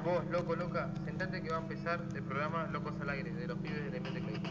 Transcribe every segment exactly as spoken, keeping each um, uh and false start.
Vos, loco, loca, sentate que va a empezar el programa Locos al Aire, de los pibes de Mente Clayton.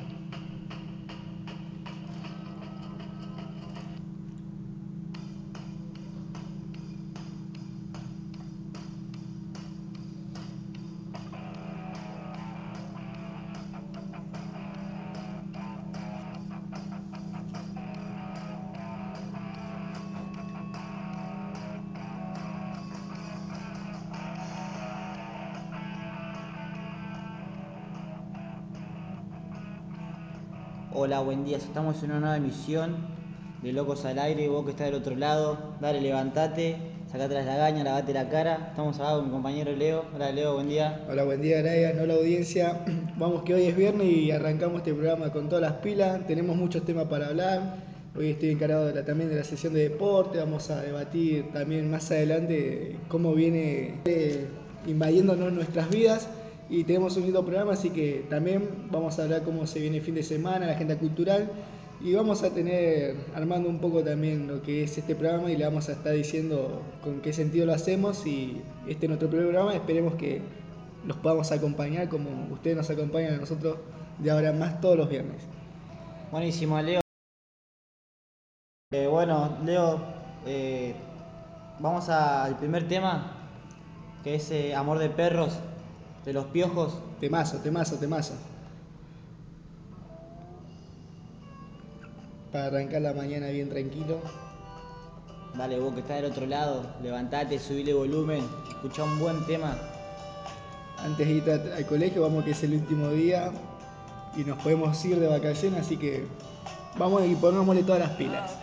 Hola, buen día. Estamos en una nueva emisión de Locos al Aire. Vos que estás del otro lado, dale, levantate, sacate las lagañas, lavate la cara. Estamos acá con mi compañero Leo. Hola, Leo, buen día. Hola, buen día, Brian. Hola, audiencia. Vamos que hoy es viernes y arrancamos este programa con todas las pilas. Tenemos muchos temas para hablar. Hoy estoy encargado de la- también de la sesión de deporte. Vamos a debatir también más adelante cómo viene eh, invadiéndonos nuestras vidas. Y tenemos un lindo programa, así que también vamos a hablar cómo se viene el fin de semana, la agenda cultural. Y vamos a tener armando un poco también lo que es este programa y le vamos a estar diciendo con qué sentido lo hacemos. Y este es nuestro primer programa, esperemos que los podamos acompañar como ustedes nos acompañan a nosotros de ahora en más todos los viernes. Buenísimo, Leo. Eh, bueno, Leo, eh, vamos a- al primer tema, que es eh, Amor de Perros, de Los Piojos. Temazo, temazo, temazo. Para arrancar la mañana bien tranquilo. Dale, vos que estás del otro lado, levantate, subile volumen, escuchá un buen tema. Antes de ir a- al colegio, vamos que es el último día y nos podemos ir de vacaciones, así que vamos y pongámosle todas las pilas.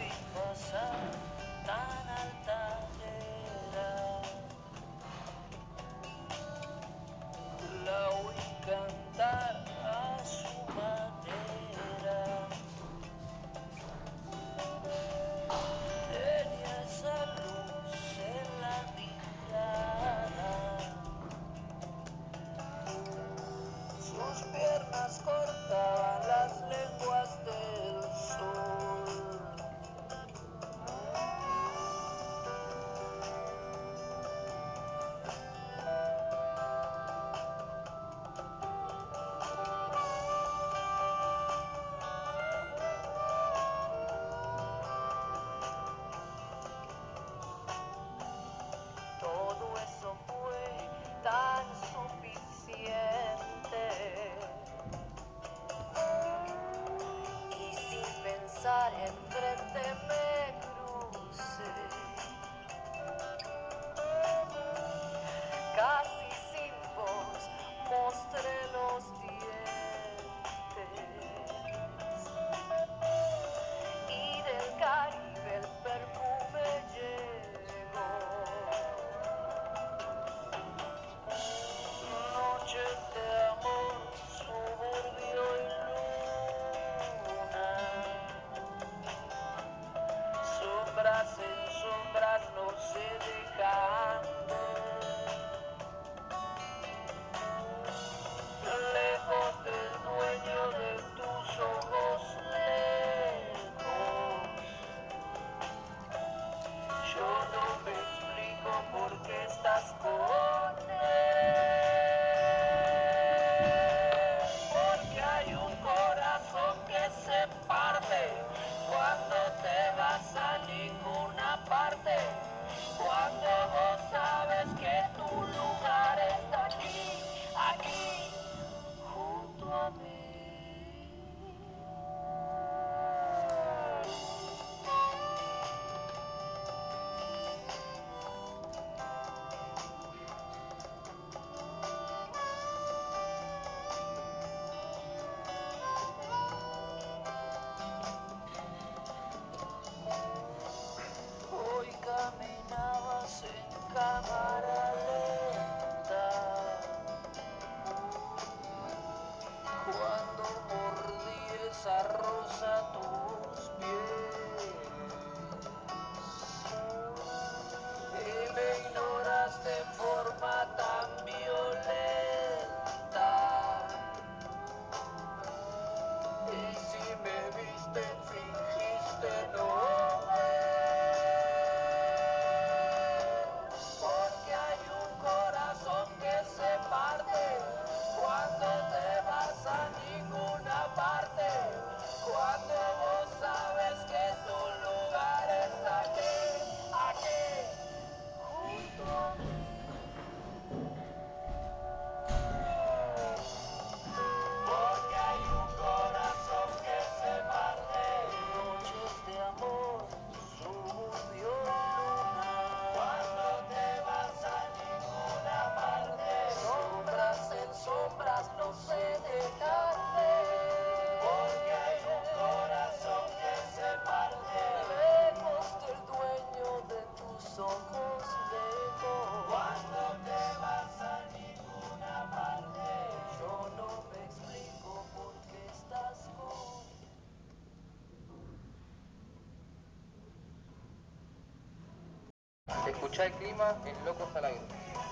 Escuchá el clima en Locos al Aire.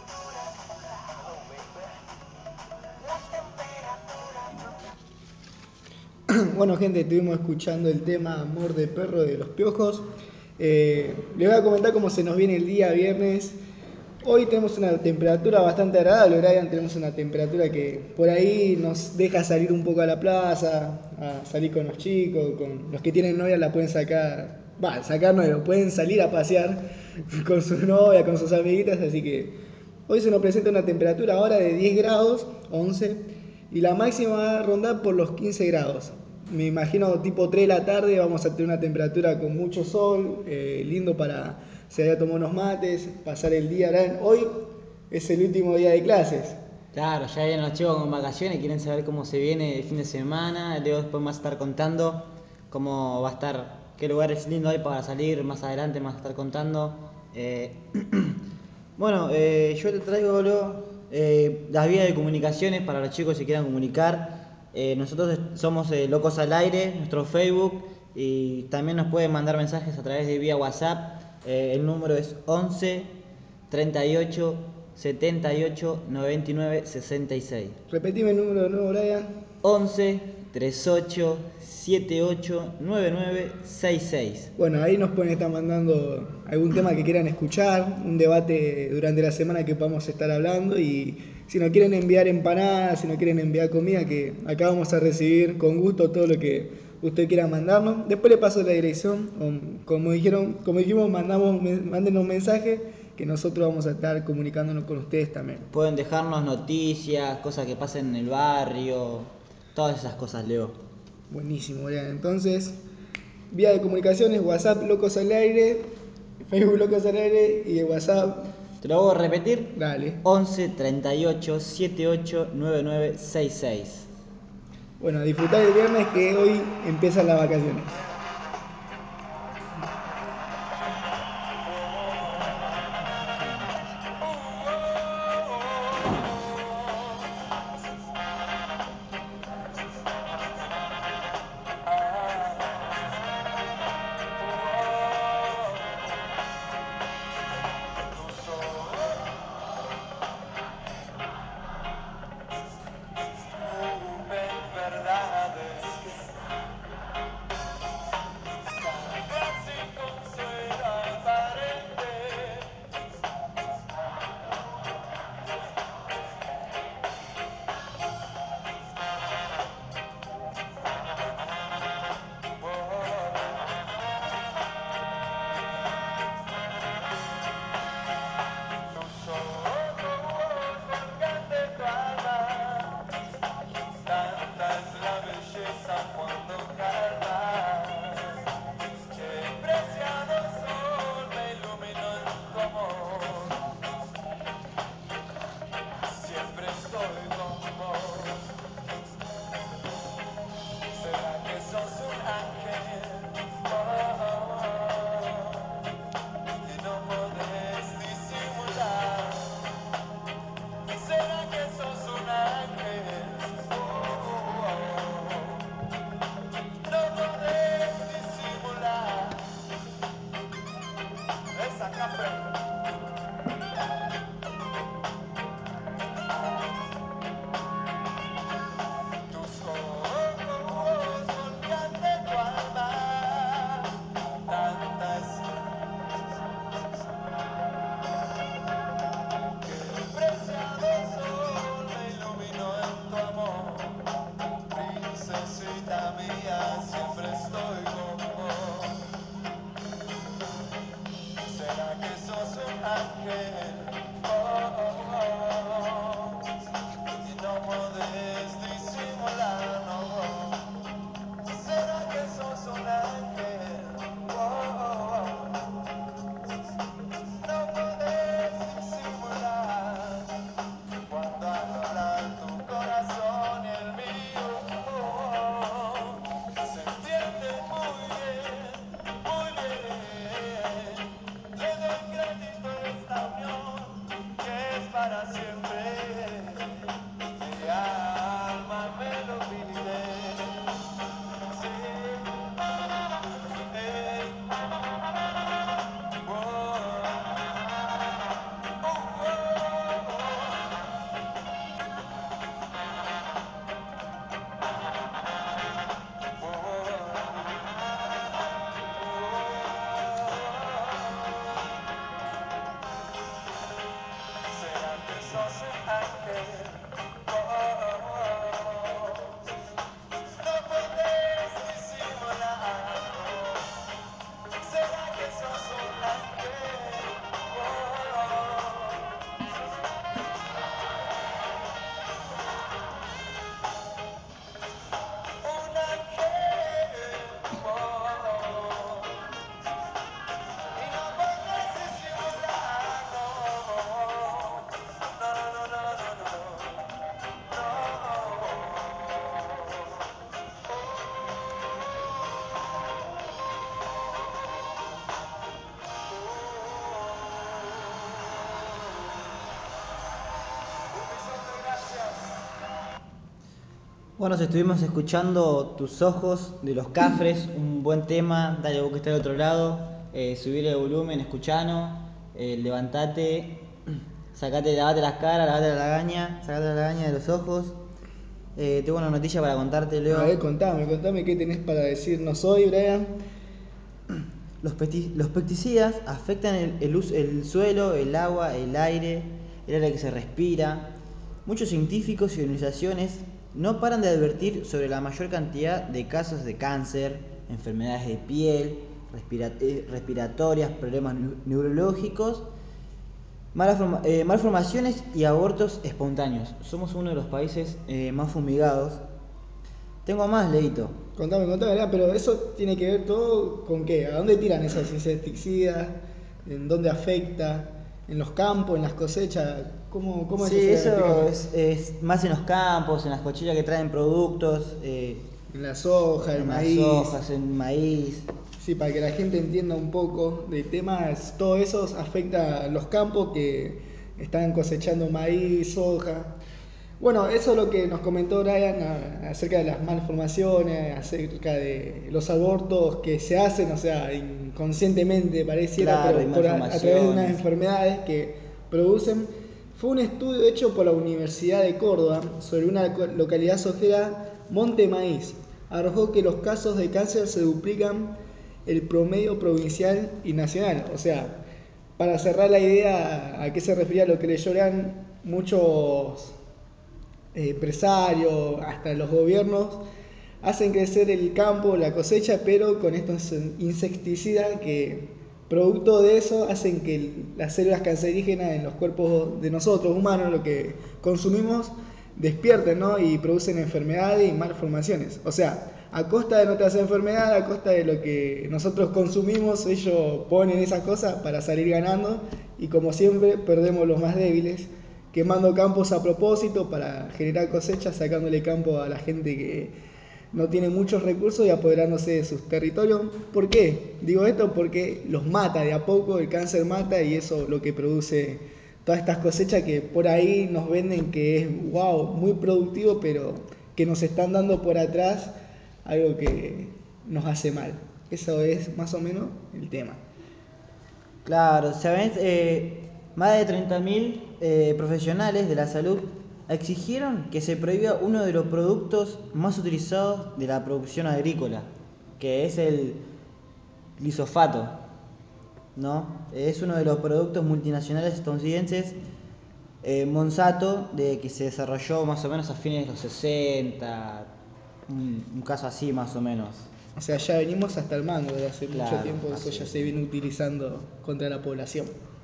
Bueno, gente, estuvimos escuchando el tema Amor de Perro de Los Piojos. Eh, les voy a comentar cómo se nos viene el día viernes. Hoy tenemos una temperatura bastante agradable, Brian. Tenemos una temperatura que por ahí nos deja salir un poco a la plaza, a salir con los chicos, con los que tienen novia la pueden sacar, va, sacar no, lo pueden salir a pasear con su novia, con sus amiguitas, así que hoy se nos presenta una temperatura ahora de diez grados, once, y la máxima va a rondar por los quince grados. Me imagino tipo tres de la tarde vamos a tener una temperatura con mucho sol, eh, lindo para se haya tomado unos mates, pasar el día. Hoy es el último día de clases. Claro, ya vienen los chicos con vacaciones, quieren saber cómo se viene el fin de semana. Luego después más a estar contando cómo va a estar, qué lugares lindos hay para salir más adelante, más a estar contando. Eh, bueno, eh, yo te traigo luego eh, las vías de comunicaciones para los chicos que se quieran comunicar. Eh, nosotros somos eh, Locos al Aire, nuestro Facebook, y también nos pueden mandar mensajes a través de vía WhatsApp. Eh, el número es once treinta y ocho setenta y ocho noventa y nueve sesenta y seis. Repetime el número de nuevo, Brian. once treinta y ocho setenta y ocho noventa y nueve sesenta y seis. Bueno, ahí nos pueden estar mandando algún tema que quieran escuchar, un debate durante la semana que podamos estar hablando, y si nos quieren enviar empanadas, si nos quieren enviar comida, que acá vamos a recibir con gusto todo lo que usted quiera mandarnos. Después le paso la dirección, o, como dijeron, como dijimos, mandamos, mándenos un mensaje que nosotros vamos a estar comunicándonos con ustedes también. Pueden dejarnos noticias, cosas que pasen en el barrio, todas esas cosas, Leo. Buenísimo, Brian. Entonces, vía de comunicaciones, WhatsApp Locos al Aire, Facebook Locos al Aire y el WhatsApp. ¿Te lo voy a repetir? Dale. once treinta y ocho setenta y ocho noventa y nueve sesenta y seis. Bueno, a disfrutar el viernes que hoy empiezan las vacaciones. Bueno, estuvimos escuchando Tus Ojos de Los Cafres, un buen tema. Dale, vos que está al otro lado, eh, subir el volumen, escuchanos, eh, levantate, sacate, lavate las caras, lavate la lagaña, sacate la lagaña de los ojos. Eh, tengo una noticia para contarte, A ver, Leo. contame, contame qué tenés para decirnos hoy, Brian. Los, pesti- los pesticidas afectan el, el, us- el suelo, el agua, el aire, el aire que se respira. Muchos científicos y organizaciones no paran de advertir sobre la mayor cantidad de casos de cáncer, enfermedades de piel, respira- eh, respiratorias, problemas neu- neurológicos, malforma- eh, malformaciones y abortos espontáneos. Somos uno de los países eh, más fumigados. Tengo más, Leito. Contame, contame, Brian, pero eso tiene que ver todo con qué, ¿a dónde tiran esos insecticidas? ¿En dónde afecta? ¿En los campos, en las cosechas? ¿Cómo, cómo es Sí, eso? eso Explícame. es, es más en los campos, en las cochillas que traen productos, eh, En la soja, el en las maíz. hojas, en maíz. Sí, para que la gente entienda un poco del tema, es- todo eso afecta a los campos que están cosechando maíz, soja. Bueno, eso es lo que nos comentó Brian a- acerca de las malformaciones, acerca de los abortos que se hacen, o sea, inconscientemente pareciera, Claro, y pero por a, a través de unas malformaciones. enfermedades que producen. Fue un estudio hecho por la Universidad de Córdoba sobre una co- localidad sojera, Monte Maíz. Arrojó que los casos de cáncer se duplican el promedio provincial y nacional. O sea, para cerrar la idea a qué se refería lo que le lloran muchos eh, empresarios, hasta los gobiernos, hacen crecer el campo, la cosecha, pero con estos insecticidas que, producto de eso, hacen que las células cancerígenas en los cuerpos de nosotros, humanos, lo que consumimos, despierten, ¿no? Y producen enfermedades y malformaciones. O sea, a costa de nuestras enfermedades, a costa de lo que nosotros consumimos, ellos ponen esas cosas para salir ganando y como siempre perdemos los más débiles, quemando campos a propósito para generar cosechas, sacándole campo a la gente que no tiene muchos recursos y apoderándose de sus territorios. ¿Por qué? Digo esto porque los mata de a poco, el cáncer mata y eso lo que produce todas estas cosechas que por ahí nos venden que es wow, muy productivo, pero que nos están dando por atrás algo que nos hace mal. Eso es más o menos el tema. Claro, ¿sabes? Eh, más de treinta mil eh, profesionales de la salud exigieron que se prohíba uno de los productos más utilizados de la producción agrícola, que es el glisofato, ¿no? Es uno de los productos multinacionales estadounidenses, eh, Monsanto, de que se desarrolló más o menos a fines de los sesenta, un, un caso así más o menos. O sea, ya venimos hasta el mango de hace mucho Claro, tiempo, eso ya así. se viene utilizando contra la población.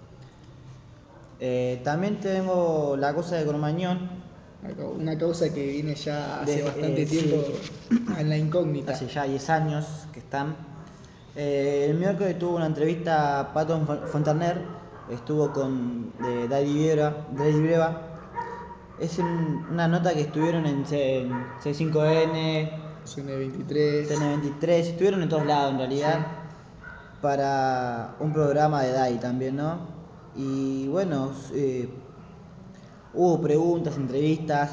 Eh, también tengo la cosa de Cromañón. Una causa que viene ya hace De, bastante eh, tiempo sí, en la incógnita. hace ya diez años que están. Eh, el miércoles tuvo una entrevista a Patton Fontaner, estuvo con eh, Daddy Breva, Daddy Breva. Es un- una nota que estuvieron en, C, en C cinco N, C N veintitrés. C N veintitrés, estuvieron en todos lados en realidad, Sí. para un programa de Daddy también, ¿no? Y bueno, eh, hubo preguntas, entrevistas.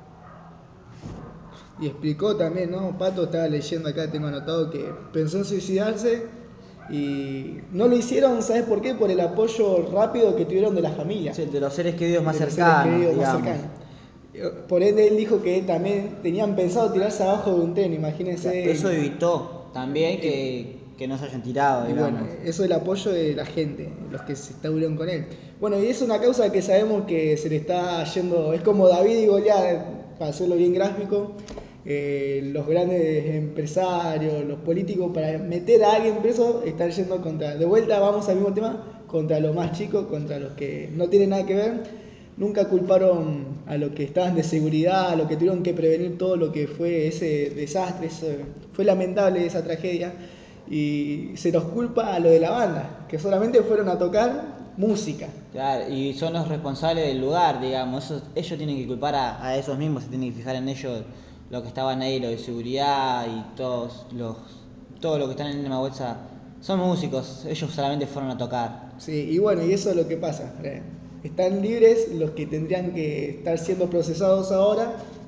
Y explicó también, ¿no? Pato estaba leyendo acá, tengo anotado que pensó en suicidarse y no lo hicieron, ¿sabes por qué? Por el apoyo rápido que tuvieron de la familia, Sí, de los seres queridos más de los seres cercanos, queridos más digamos. cercanos. Por ende, él dijo que también tenían pensado tirarse abajo de un tren, imagínense. Eso evitó también que, que no se hayan tirado, Y bueno, digamos. eso es el apoyo de la gente, los que se estuvieron con él. Bueno, y es una causa que sabemos que se le está yendo, es como David y Goliat, para hacerlo bien gráfico, eh, los grandes empresarios, los políticos, para meter a alguien preso, están yendo contra, de vuelta vamos al mismo tema, contra los más chicos, contra los que no tienen nada que ver. Nunca culparon a los que estaban de seguridad, a los que tuvieron que prevenir todo lo que fue ese desastre, ese, fue lamentable esa tragedia. Y se los culpa a lo de la banda, que solamente fueron a tocar música. Claro, y son los responsables del lugar, digamos. Eso- ellos tienen que culpar a, a esos mismos, se tienen que fijar en ellos, los que estaban ahí, los de seguridad y todos los, todos los que están en la bolsa. Son músicos, ellos solamente fueron a tocar. Sí, y bueno, y eso es lo que pasa. eh. Están libres los que tendrían que estar siendo procesados ahora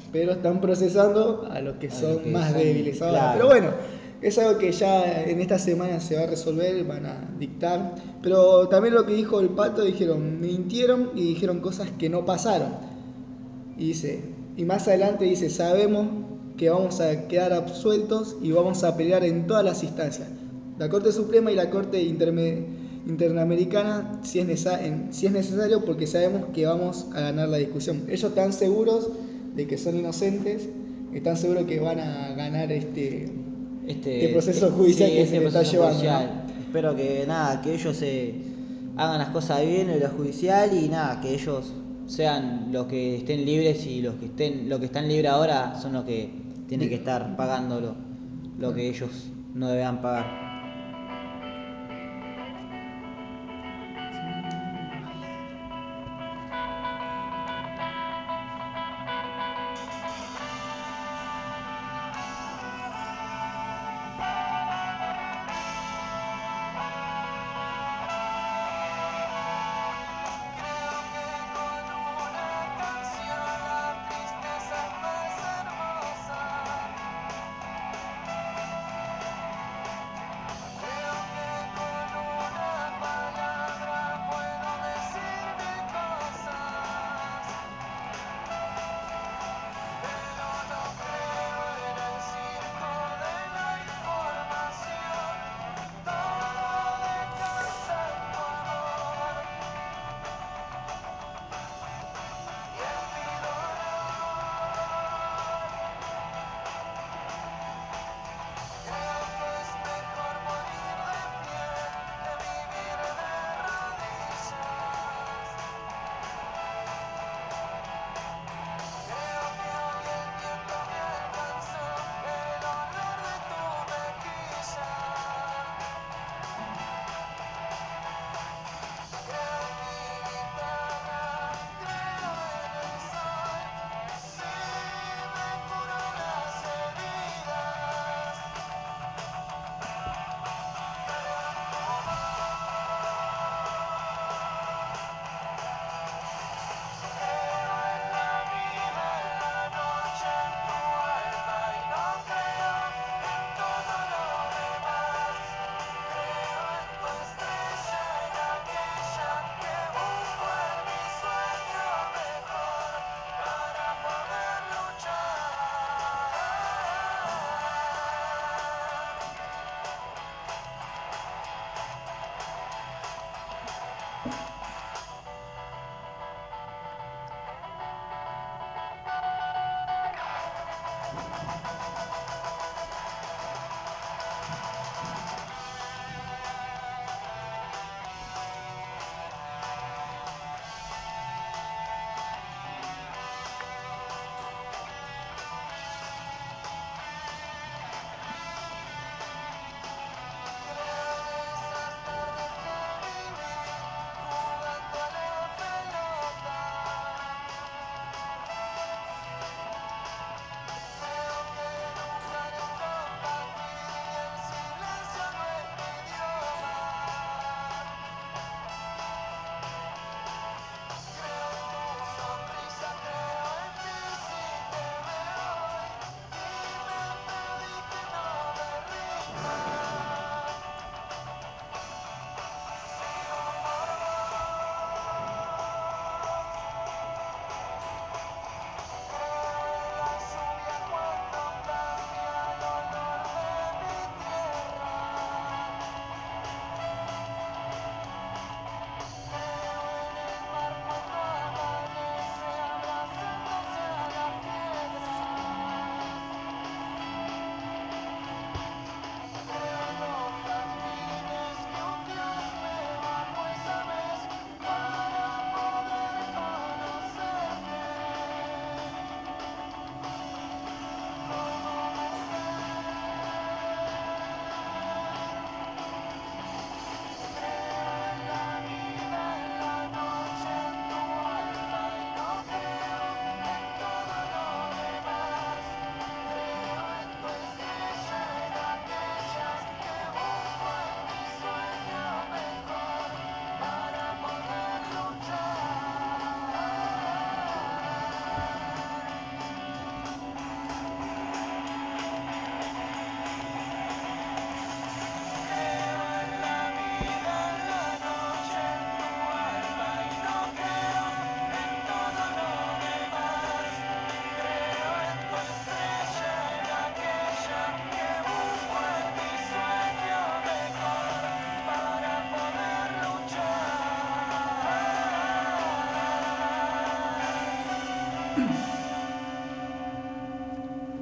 pero están procesando a los que A son los que más son- débiles ahora. claro. Pero bueno, es algo que ya en esta semana se va a resolver, van a dictar. Pero también lo que dijo el Pato, dijeron, mintieron y dijeron cosas que no pasaron. Y dice, y más adelante dice, sabemos que vamos a quedar absueltos y vamos a pelear en todas las instancias. La Corte Suprema y la Corte Interme- Interamericana, si es, necesario, si es necesario, porque sabemos que vamos a ganar la discusión. Ellos están seguros de que son inocentes, están seguros que van a ganar este, Este, este proceso este- judicial sí, que este se le está proceso llevando, judicial. ¿no? Espero que nada, que ellos se hagan las cosas bien en lo judicial y nada, que ellos sean los que estén libres y los que estén, los que están libres ahora son los que tienen que estar pagando lo, lo que ellos no deban pagar.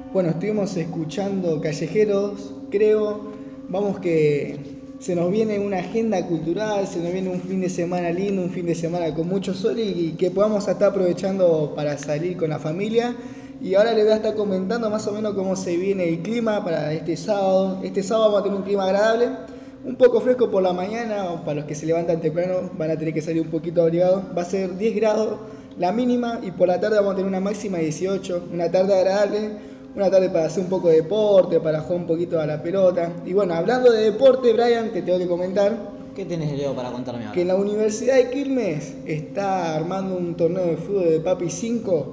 Bueno, estuvimos escuchando Callejeros, creo. Vamos que se nos viene una agenda cultural, se nos viene un fin de semana lindo, un fin de semana con mucho sol y que podamos estar aprovechando para salir con la familia. Y ahora les voy a estar comentando más o menos cómo se viene el clima para este sábado. Este sábado vamos a tener un clima agradable, un poco fresco por la mañana, o para los que se levantan temprano van a tener que salir un poquito abrigados. Va a ser diez grados la mínima y por la tarde vamos a tener una máxima de dieciocho, una tarde agradable, una tarde para hacer un poco de deporte, para jugar un poquito a la pelota. Y bueno, hablando de deporte, Brian, te tengo que comentar ¿Qué tenés, Leo, para contarme ahora? que en la Universidad de Quilmes está armando un torneo de fútbol de Papi cinco,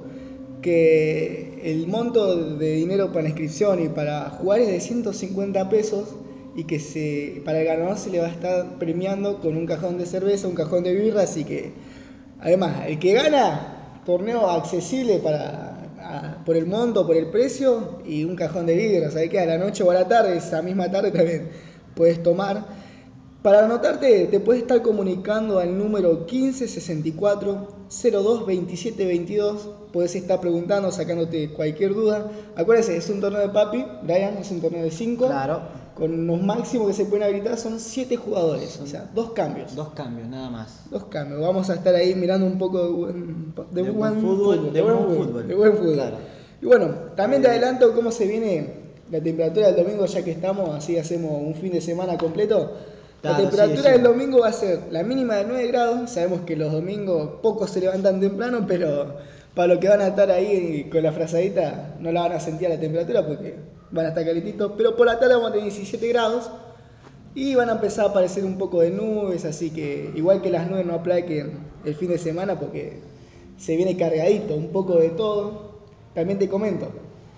que el monto de dinero para la inscripción y para jugar es de ciento cincuenta pesos y que se, para el ganador se le va a estar premiando con un cajón de cerveza, un cajón de birra, así que además el que gana, torneo accesible para, a, por el monto, por el precio y un cajón de birra, ¿sabes qué? A la noche o a la tarde, esa misma tarde también puedes tomar. Para anotarte, te puedes estar comunicando al número quince sesenta y cuatro cero dos veintisiete veintidós. Puedes estar preguntando, sacándote cualquier duda. Acuérdense, es un torneo de papi, Brian, es un torneo de cinco. Claro. Con los máximos que se pueden habilitar son siete jugadores, Son o sea, dos cambios. Dos cambios, nada más. Dos cambios. Vamos a estar ahí mirando un poco de buen, de De buen buen fútbol, fútbol, de buen buen fútbol. de buen fútbol. Claro. Y bueno, también te Eh, adelanto cómo se viene la temperatura del domingo, ya que estamos, así hacemos un fin de semana completo. La Claro, temperatura sí, del decime. domingo va a ser la mínima de nueve grados. Sabemos que los domingos pocos se levantan temprano, pero para los que van a estar ahí con la frazadita no la van a sentir a la temperatura porque van a estar calentitos. Pero por la tarde vamos a tener diecisiete grados y van a empezar a aparecer un poco de nubes, así que igual que las nubes no aplaquen el fin de semana porque se viene cargadito, un poco de todo. También te comento,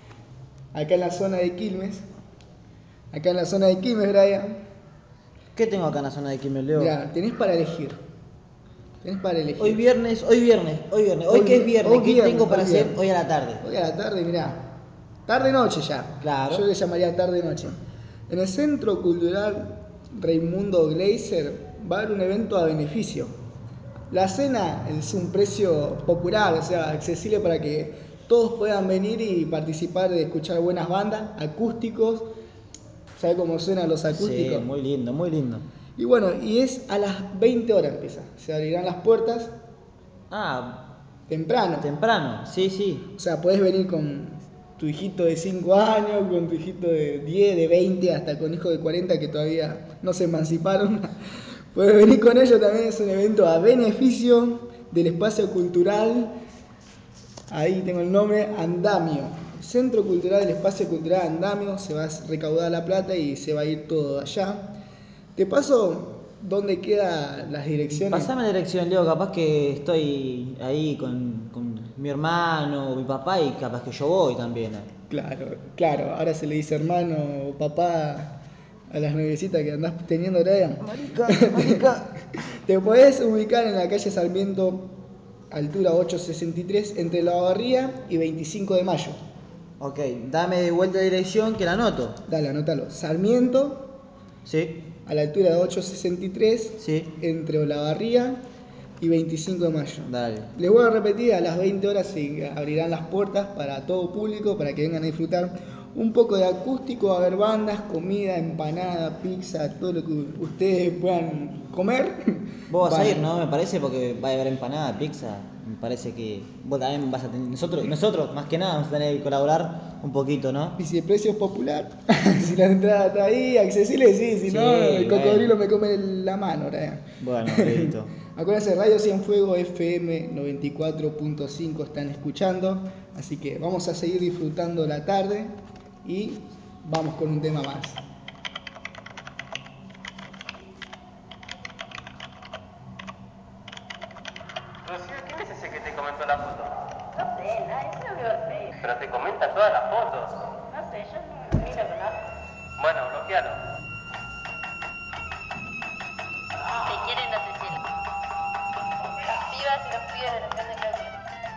acá en la zona de Quilmes, acá en la zona de Quilmes, Brian, ¿Qué tengo acá en la zona de Quilmes, Leo? mirá, tenés para elegir. Tenés para elegir. Hoy viernes, hoy viernes, hoy viernes. Hoy, Hoy que es vi- viernes, hoy ¿qué viernes, tengo para hoy hacer viernes. hoy a la tarde? Hoy a la tarde, mirá. Tarde-noche ya. Claro. Yo le llamaría tarde-noche. En el Centro Cultural Raimundo Gleiser va a haber un evento a beneficio. La cena es un precio popular, o sea, accesible para que todos puedan venir y participar de escuchar buenas bandas, acústicos. ¿Sabe cómo suenan los acústicos? Sí, muy lindo, muy lindo. Y bueno, y es a las veinte horas empieza. Se abrirán las puertas Ah, temprano. temprano, sí, sí. O sea, podés venir con tu hijito de cinco años, con tu hijito de diez, de veinte, hasta con hijos de cuarenta que todavía no se emanciparon. Puedes venir con ellos también, es un evento a beneficio del espacio cultural. Ahí tengo el nombre, Andamio. Centro Cultural del Espacio Cultural Andamio. Se va a recaudar la plata y se va a ir todo allá. Te paso dónde quedan las direcciones. Pasame la dirección, Leo, capaz que estoy ahí con, con mi hermano o mi papá y capaz que yo voy también. Claro, claro, ahora se le dice hermano o papá a las nuevecitas que andás teniendo, Brian. Marica, marica. Te podés ubicar en la calle Sarmiento, altura ochocientos sesenta y tres, entre La Barría y veinticinco de mayo. Ok, dame de vuelta de dirección que la anoto. Dale, anótalo. Sarmiento, Sí, a la altura de ochocientos sesenta y tres, sí. entre Olavarría y veinticinco de mayo. Dale. Les voy a repetir, a las veinte horas se abrirán las puertas para todo público, para que vengan a disfrutar un poco de acústico, va a haber bandas, comida, empanada, pizza, todo lo que ustedes puedan comer. Vos vas Van. a ir, ¿no? Me parece, porque va a haber empanada, pizza. Me parece que vos también vas a tener. Nosotros, nosotros más que nada, vamos a tener que colaborar un poquito, ¿no? Y si el precio es popular, si la entrada está ahí, accesible, sí, si Sí, no, el cocodrilo bueno. me come la mano, ¿verdad? Bueno, listo. Acuérdense, Radio Cienfuegos F M noventa y cuatro punto cinco están escuchando, así que vamos a seguir disfrutando la tarde y vamos con un tema más. Rocío, ¿quién es ese que te comentó la foto? No sé, nadie se lo veo al Facebook. Pero te comenta todas las fotos. No sé, yo no- ni lo conozco. Bueno, bloquealo. Si te quieren, no te cielo. Las pibas y los pibes de la plan de Claudia.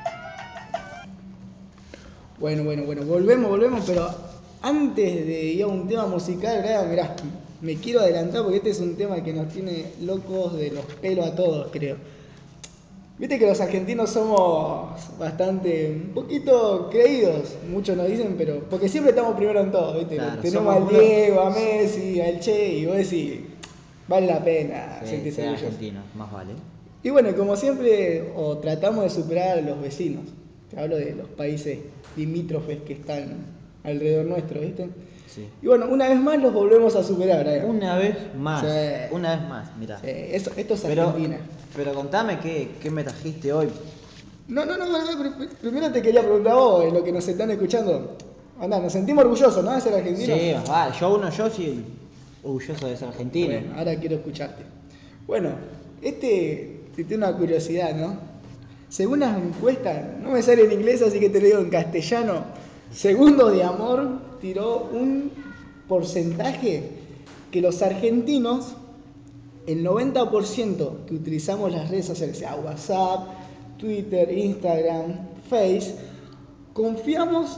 Bueno, bueno, bueno, volvemos, volvemos, pero antes de ir a un tema musical, Brian, mirá, me quiero adelantar porque este es un tema que nos tiene locos de los pelos a todos, creo. Viste que los argentinos somos bastante, un poquito creídos, muchos nos dicen, pero porque siempre estamos primero en todo, ¿viste? Claro, Tenemos somos al uno- Diego, a Messi, al Che, y vos decís, vale la pena Sí, sentirse ser orgulloso. argentino, más vale. Y bueno, como siempre, o tratamos de superar a los vecinos. Te hablo de los países limítrofes que están alrededor nuestro, ¿viste? Sí. Y bueno, una vez más los volvemos a superar, Brian. Una vez más, Sí. una vez más, mirá. Sí, esto, esto es Pero, Argentina. pero contame qué, qué me trajiste hoy. No, no, no, no, no, pr- primero te quería preguntar a vos, eh, lo que nos están escuchando. Anda, nos sentimos orgullosos, ¿no? De ser argentinos. Sí, más vale. Yo uno, yo sí orgulloso de ser argentino. Bueno, ahora quiero escucharte. Bueno, este, te tengo una curiosidad, ¿no? Según las encuestas, no me sale en inglés, así que te lo digo en castellano. Segundo de Amor tiró un porcentaje que los argentinos, el noventa por ciento que utilizamos las redes sociales, sea WhatsApp, Twitter, Instagram, Face, confiamos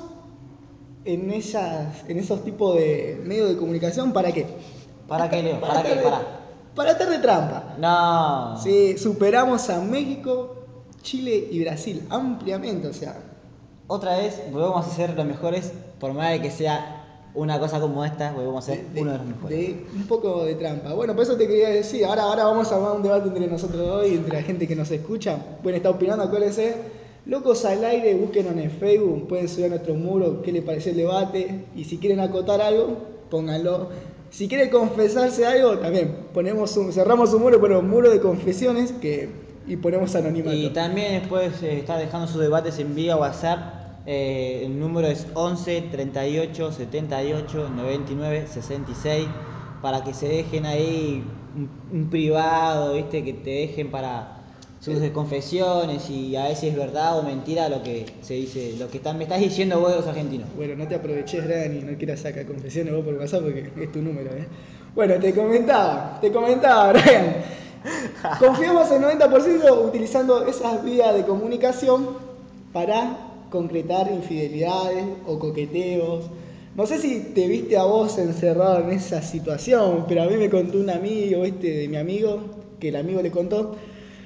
en, esas, en esos tipos de medios de comunicación. ¿Para qué? ¿Para qué, Leo? ¿Para qué? estar de- Para. Para estar de trampa. No. Sí, superamos a México, Chile y Brasil ampliamente, o sea. Otra vez volvemos a ser los mejores, por más de que sea una cosa como esta, volvemos a ser de, uno de los mejores. de un poco de trampa. Bueno, por eso te quería decir, ahora, ahora vamos a armar un debate entre nosotros hoy, entre la gente que nos escucha. Pueden estar opinando, acuérdense. Locos al Aire, búsquenos en Facebook, pueden subir a nuestro muro qué les pareció el debate. Y si quieren acotar algo, pónganlo. Si quieren confesarse algo, también ponemos un, cerramos un muro, ponemos muro de confesiones que, y ponemos anonimato. Y también después eh, está dejando sus debates en vía WhatsApp. Eh, el número es once, treinta y ocho, setenta y ocho, noventa y nueve, sesenta y seis. Para que se dejen ahí un, un privado, ¿viste? Que te dejen para sus confesiones y a ver si es verdad o mentira lo que se dice, lo que están, me estás diciendo vos de los argentinos. Bueno, no te aproveches, Brian, y no quieras sacar confesiones vos por WhatsApp porque es tu número, ¿eh? Bueno, te comentaba, te comentaba, Brian. Confiamos el noventa por ciento utilizando esas vías de comunicación para concretar infidelidades o coqueteos. No sé si te viste a vos encerrado en esa situación, pero a mí me contó un amigo, este de mi amigo, que el amigo le contó,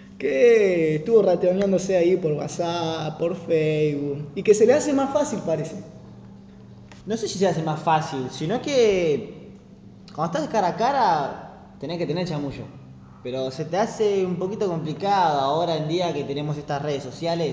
que estuvo rateoneándose ahí por WhatsApp, por Facebook, y que se le hace más fácil, parece. No sé si se hace más fácil, sino que cuando estás cara a cara tenés que tener chamullo. Pero se te hace un poquito complicado ahora en día que tenemos estas redes sociales.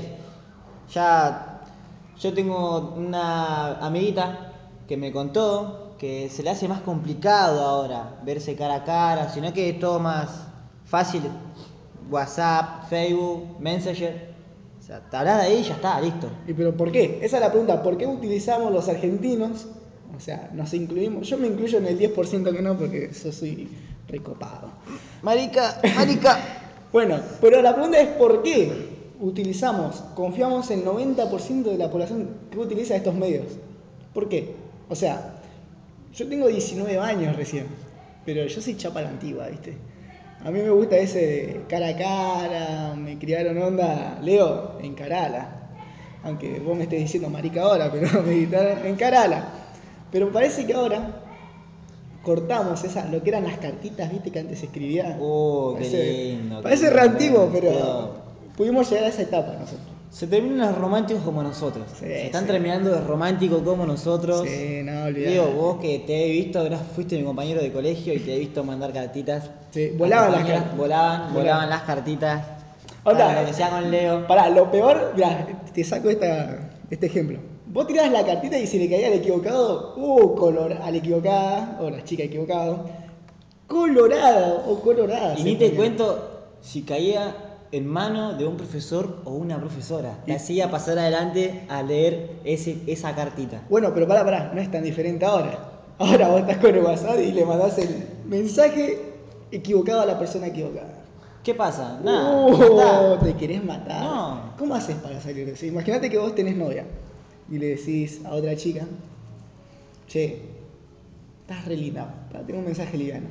Ya yo tengo una amiguita que me contó que se le hace más complicado ahora verse cara a cara, sino que es todo más fácil. WhatsApp, Facebook, Messenger. O sea, te hablas de ahí y ya está, listo. ¿Y pero por qué? Esa es la pregunta. ¿Por qué utilizamos los argentinos? O sea, nos incluimos. Yo me incluyo en el diez por ciento que no, porque yo soy recopado. Marica, marica. Bueno, pero la pregunta es ¿por qué utilizamos, confiamos en el noventa por ciento de la población que utiliza estos medios? ¿Por qué? O sea, yo tengo diecinueve años recién, pero yo soy chapa a la antigua, ¿viste? A mí me gusta ese de cara a cara, me criaron onda, Leo, encarala. Aunque vos me estés diciendo marica ahora, pero me gritaron encarala. Pero parece que ahora cortamos esa, lo que eran las cartitas, ¿viste? Que antes se escribía. Oh, qué Parece- lindo, qué Parece lindo, re antiguo, pero, pero- pudimos llegar a esa etapa nosotros. Se terminan los románticos como nosotros. Sí, Se están sí. terminando de románticos como nosotros. Sí, no, olvidate. Digo, vos que te he visto, ahora fuiste mi compañero de colegio y te he visto mandar cartitas. Sí, volaban las compañeras, cartas. Volaban, Volaban. volaban las cartitas. Onda, Para lo que sea con Leo. Pará, lo peor, mirá, te saco esta, este ejemplo. Vos tirás la cartita y si le caía al equivocado, uh, color, a la equivocada, o la chica equivocado, colorada o colorada. Y se ni te ponía. cuento si caía en mano de un profesor o una profesora. Te Y- hacía pasar adelante a leer ese, esa cartita. Bueno, pero pará, pará, no es tan diferente ahora. Ahora vos estás con el WhatsApp y le mandás el mensaje equivocado a la persona equivocada. ¿Qué pasa? Nada. Uh, ya está. te querés matar. No. ¿Cómo haces para salir de eso? Imagínate que vos tenés novia y le decís a otra chica, che, estás re linda, pa, tengo un mensaje liviano.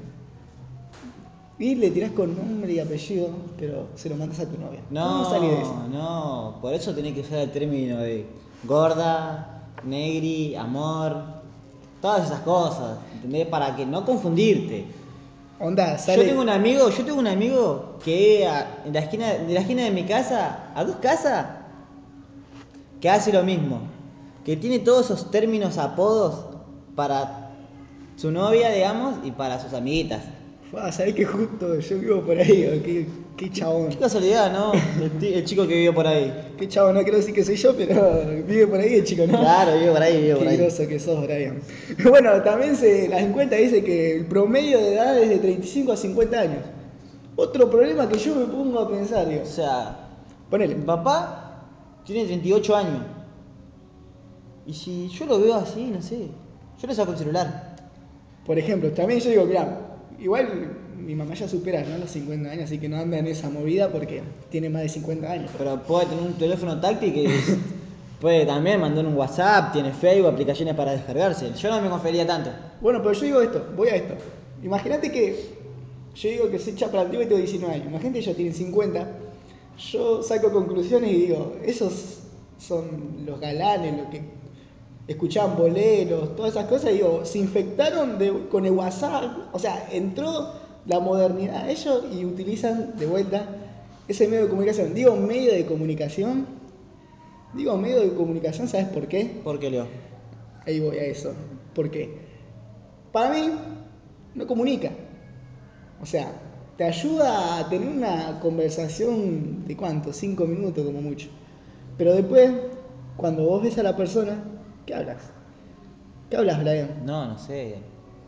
Y le tirás con nombre y apellido, pero se lo mandas a tu novia. ¿Cómo salís de eso? No, no, por eso tenés que usar el término de gorda, negri, amor, todas esas cosas, ¿entendés? Para que no confundirte. Onda, sale. Yo tengo un amigo, yo tengo un amigo que a- en la esquina, de la esquina de mi casa, a dos casas, que hace lo mismo. Que tiene todos esos términos, apodos para su novia, digamos, y para sus amiguitas. Fua, sabés que justo yo vivo por ahí, o qué, qué chabón. Qué casualidad, ¿no? El, ti- el chico que vive por ahí. Qué chabón, no quiero decir que soy yo, pero vive por ahí el chico, ¿no? Claro, vive por ahí, vive por Qué ahí. groso que sos, Brian. Bueno, también se, las encuestas dicen que el promedio de edad es de treinta y cinco a cincuenta años. Otro problema que yo me pongo a pensar, digo. O sea, Ponele. mi papá tiene treinta y ocho años. Y si yo lo veo así, no sé, yo le saco el celular. Por ejemplo, también yo digo, mirá, igual mi mamá ya supera, ¿no?, los cincuenta años, así que no anda en esa movida porque tiene más de cincuenta años. Pero puede tener un teléfono táctil que puede también mandar un WhatsApp, tiene Facebook, aplicaciones para descargarse. Yo no me confiaría tanto. Bueno, pero yo digo esto, voy a esto. Imagínate que yo digo que soy chapa antigua y tengo diecinueve años. Imagínate que ellos tienen cincuenta. Yo saco conclusiones y digo, esos son los galanes, los que escuchaban boleros, todas esas cosas. Y digo, se infectaron de, con el WhatsApp. O sea, entró la modernidad a ellos y utilizan de vuelta ese medio de comunicación. Digo medio de comunicación. Digo medio de comunicación, ¿sabes por qué? ¿Por qué, Leo? Ahí voy a eso. ¿Por qué? Para mí, no comunica. O sea, te ayuda a tener una conversación de cuánto, cinco minutos como mucho. Pero después, cuando vos ves a la persona, ¿qué hablas? ¿Qué hablas, Brian? No, no sé.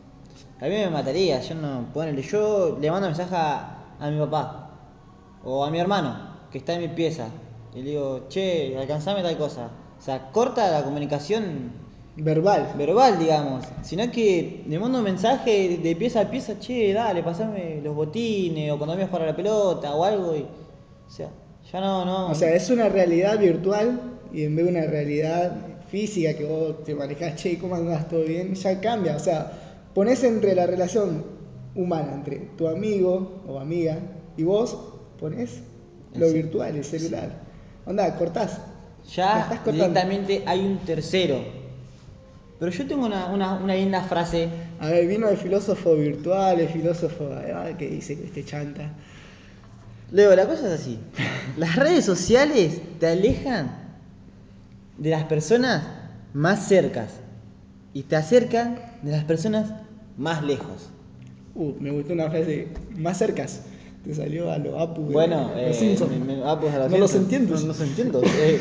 A mí me mataría, yo no. Ponele, yo le mando mensaje a, a mi papá o a mi hermano, que está en mi pieza. Y le digo, che, alcanzame tal cosa. O sea, corta la comunicación Verbal. verbal, digamos. Sino que le mando un mensaje de pieza a pieza, che, dale, pasame los botines, o cuando me vas para la pelota, o algo. Y, o sea, ya no, no. O sea, es una realidad virtual y en vez de una realidad física que vos te manejás, che, ¿cómo andás? ¿Todo bien? Ya cambia. O sea, ponés entre la relación humana, entre tu amigo o amiga y vos, ponés lo Sí. virtual, el celular. Onda, cortás. La Ya estás cortando. directamente hay un tercero. Pero yo tengo una, una, una linda frase. A ver, vino el filósofo virtual, el filósofo, ah, ¿qué dice este chanta? Leo, la cosa es así. Las redes sociales te alejan de las personas más cercas y te acercan de las personas más lejos. Uh, me gustó una frase, más cercas. Te salió a lo Apu. de Bueno, los eh, Simpsons. me- me- ah, pues a los No los Simpsons. entiendo. No, no los entiendo. Eh,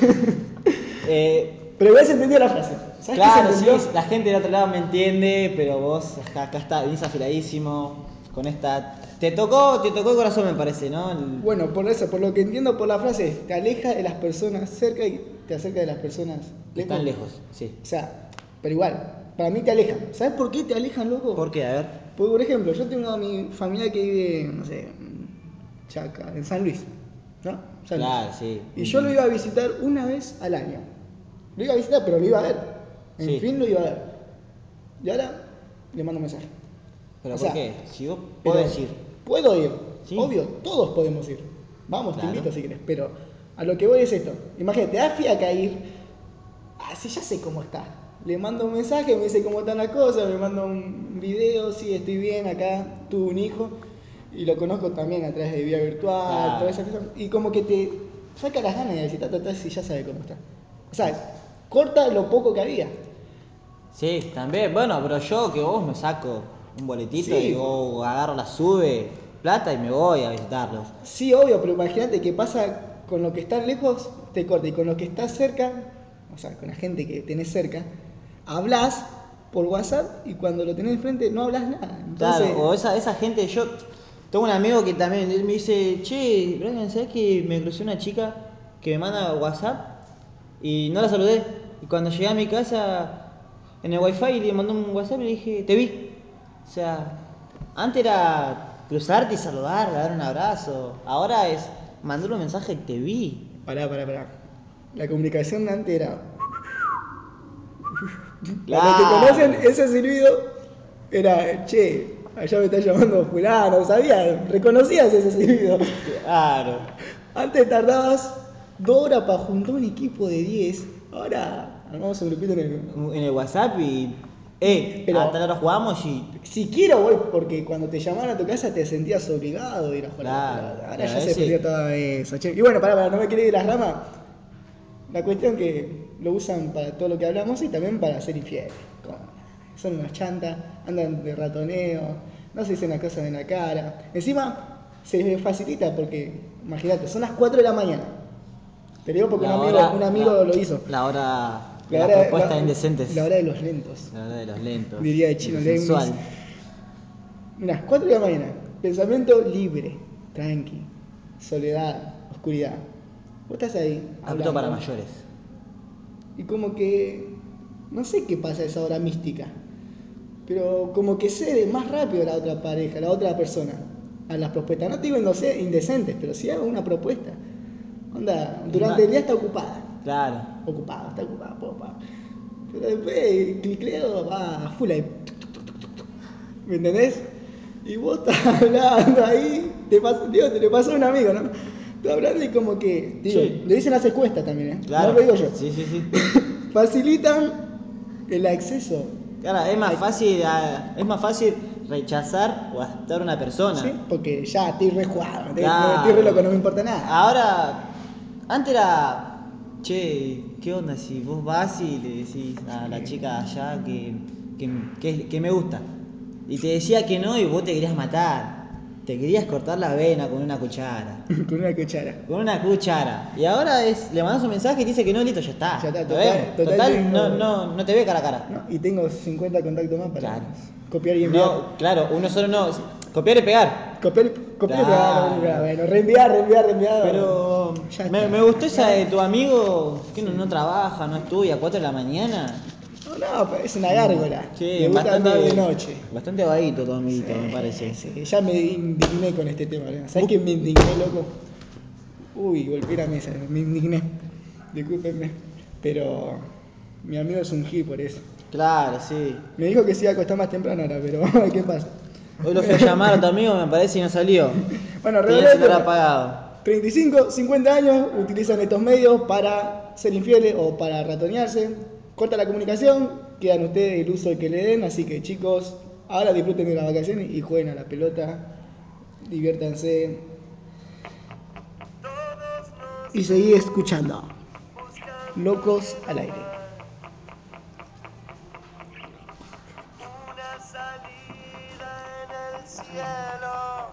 eh, Pero igual se entendió la frase. ¿Sabes claro, qué se sí, entendió? la gente del otro lado me entiende, pero vos acá, acá está, venís afiladísimo con esta. Te tocó, te tocó el corazón, me parece, ¿no? El- Bueno, por eso, por lo que entiendo por la frase, es, te aleja de las personas cerca y te acerca de las personas que están lejos, sí. O sea, pero igual, para mí te alejan. ¿Sabes por qué te alejan, loco? ¿Por qué? A ver. Porque, por ejemplo, yo tengo a mi familia que vive, no sé, en Chaca, en San Luis, ¿no? San Luis. Claro, sí. Y yo lo iba a visitar una vez al año. Lo iba a visitar, pero lo iba a ver. En Sí. fin, lo iba a ver. Y ahora le mando un mensaje. ¿Pero O por sea, qué? Si vos Pero podés ir. Puedo ir, Sí. obvio, todos podemos ir. Vamos, Claro. te invito si querés. Pero a lo que voy es esto. Imagínate, te da fiaca ir. Ah, sí, ya sé cómo está. Le mando un mensaje, me dice cómo están las cosas, me manda un video, sí, estoy bien, acá tuve un hijo. Y lo conozco también a través de vía virtual, Claro. todas esas cosas. Y como que te saca las ganas de visitar total si ya sabe cómo está. O sea, corta lo poco que había. Sí, también. Bueno, pero yo que vos me saco un boletito Sí. y vos agarro la sube, plata y me voy a visitarlos. Sí, obvio, pero imagínate que pasa con lo que está lejos, te corta, y con lo que está cerca, o sea, con la gente que tenés cerca, hablas por WhatsApp y cuando lo tenés enfrente no hablas nada. Entonces, Claro, o esa, esa gente, yo tengo un amigo que también, él me dice, che, Brian, ¿sabes que me crucé una chica que me manda WhatsApp y no la saludé? Y cuando llegué a mi casa, en el wifi le mandó un WhatsApp y le dije, te vi. O sea, antes era cruzarte y saludar, dar un abrazo. Ahora es mandar un mensaje, te vi. pará, pará, pará. La comunicación de antes era. Claro. Para los que conocen ese silbido, era, che, allá me está llamando fulano, sabías, reconocías ese silbido. Claro. Antes tardabas dos horas para juntar un equipo de diez, ahora armamos un grupito en el. En el WhatsApp y Eh, Pero- hasta ahora jugamos y. Si quiero voy, porque cuando te llamaban a tu casa te sentías obligado de ir a jugar a la Claro, pelota. Ahora pero ya se ese- perdió todo eso, che. Y bueno, pará, pará, no me quería ir a las ramas. La cuestión que lo usan para todo lo que hablamos y también para ser infieles. Como, son unas chantas, andan de ratoneo, no se dicen las cosas en la cara. Encima se les facilita porque, imagínate, son las cuatro de la mañana. Te lo digo porque un la amigo, hora- un amigo la- lo hizo. La hora de La las hora, propuestas la- indecentes. la hora de los lentos. La hora de los lentos. Diría de Chino lo Lemis. sensual. Mirá, cuatro de la mañana, pensamiento libre, tranqui, soledad, oscuridad. Vos estás ahí. Apto hablando, para mayores. Y como que, no sé qué pasa a esa hora mística, pero como que cede más rápido la otra pareja, la otra persona, a las propuestas. No te digo indece- indecentes, pero si hago una propuesta. Onda, durante el día está ocupada. Claro. Ocupada, está ocupada, ocupada. Pero después el clicleo va a full ahí. ¿Me entendés? Y vos estás hablando ahí, te pasó, digo, te le pasó a un amigo, ¿no? Estás hablando y como que, digo, Sí. le dicen las encuestas también, ¿eh? Claro. No lo digo yo. Sí, sí, sí. Facilitan el acceso. Claro, es más fácil, ah, es más fácil rechazar o aceptar a una persona. ¿Sí? Porque ya estoy re jugado, ¿me Claro. estoy re loco, no me importa nada. Ahora, antes era, che, ¿qué onda si vos vas y le decís a la chica allá que, que, que, que me gusta? Y te decía que no y vos te querías matar. Te querías cortar la vena con una cuchara. Con una cuchara. Con una cuchara. Y ahora es, le mandas un mensaje y te dice que no, listo, ya está. Ya está, Lo total- vemos. total Total, tengo- no, no, no te ve cara a cara. ¿No? Y tengo cincuenta contactos más para Claro. copiar y enviar. No, claro, uno solo no. Copiar y pegar. Copiar, copiar y Claro. pegar, bueno, reenviar, reenviar, reenviar. Pero Ya me, está. me gustó esa de tu amigo que no, no trabaja, no estudia a cuatro de la mañana. No, no, pero es una gárgola. Sí, Le gusta andar de noche. Bastante vaguito tu amiguito, Sí, me parece. sí, ya me indigné con este tema, ¿verdad? ¿Sabes qué me indigné, loco? Uy, golpeé la mesa, me indigné. Discúlpenme. Pero mi amigo es un gil por eso. Claro, sí. Me dijo que se iba a acostar más temprano ahora, pero ¿qué pasa? Hoy lo fui a llamar a tu amigo, me parece, y no salió. Bueno, Tenía el realmente, celular apagado. treinta y cinco, cincuenta años utilizan estos medios para ser infieles o para ratonearse. Corta la comunicación, quedan ustedes el uso que le den, así que chicos, ahora disfruten de las vacaciones y jueguen a la pelota, diviértanse y seguí escuchando Locos al Aire. Una salida en el cielo.